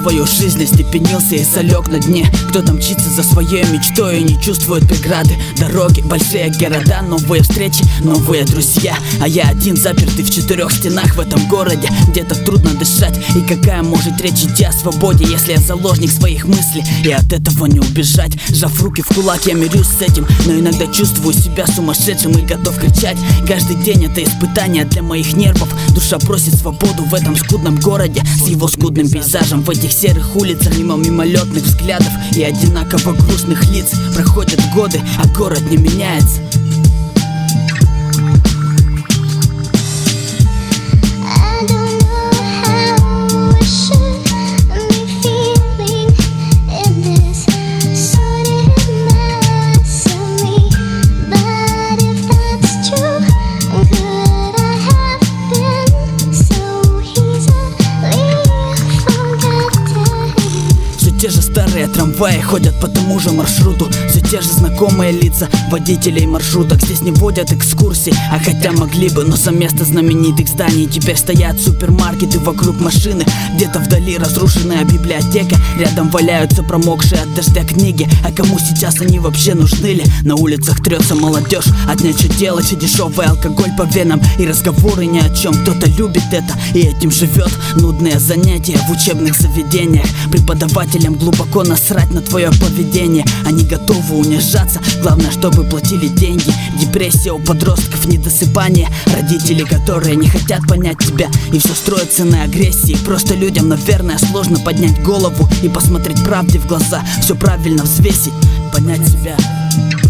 свою жизнь остепенился и залег на дне. Кто-то мчится за своей мечтой и не чувствует преграды. Дороги, большие города, новые встречи, новые друзья. А я один, запертый в 4 стенах в этом городе. Где-то трудно дышать, и какая может речь идти о свободе, если я заложник своих мыслей, и от этого не убежать. Сжав руки в кулак, я мирюсь с этим, но иногда чувствую себя сумасшедшим и готов кричать. Каждый день это испытание для моих нервов. Душа просит свободу в этом скудном городе, с его скудным пейзажем, в этих серых улицах, мимо мимолетных взглядов и одинаково грустных лиц. Проходят годы, а город не меняется. Те же старые трамваи ходят по тому же маршруту. Все те же знакомые лица водителей маршруток. Здесь не водят экскурсии, а хотя могли бы. Но за место знаменитых зданий теперь стоят супермаркеты, вокруг машины. Где-то вдали разрушенная библиотека. Рядом валяются промокшие от дождя книги. А кому сейчас они вообще нужны ли? На улицах трется молодежь, от нечего делать, и дешевый алкоголь по венам, и разговоры ни о чем. Кто-то любит это и этим живет. Нудные занятия в учебных заведениях. Преподавателям глубоко насрать на твое поведение. Они готовы унижаться, главное, чтобы платили деньги. Депрессия у подростков, недосыпание. Родители, которые не хотят понять тебя, и все строится на агрессии. Просто людям, наверное, сложно поднять голову и посмотреть правде в глаза. Все правильно взвесить, понять себя.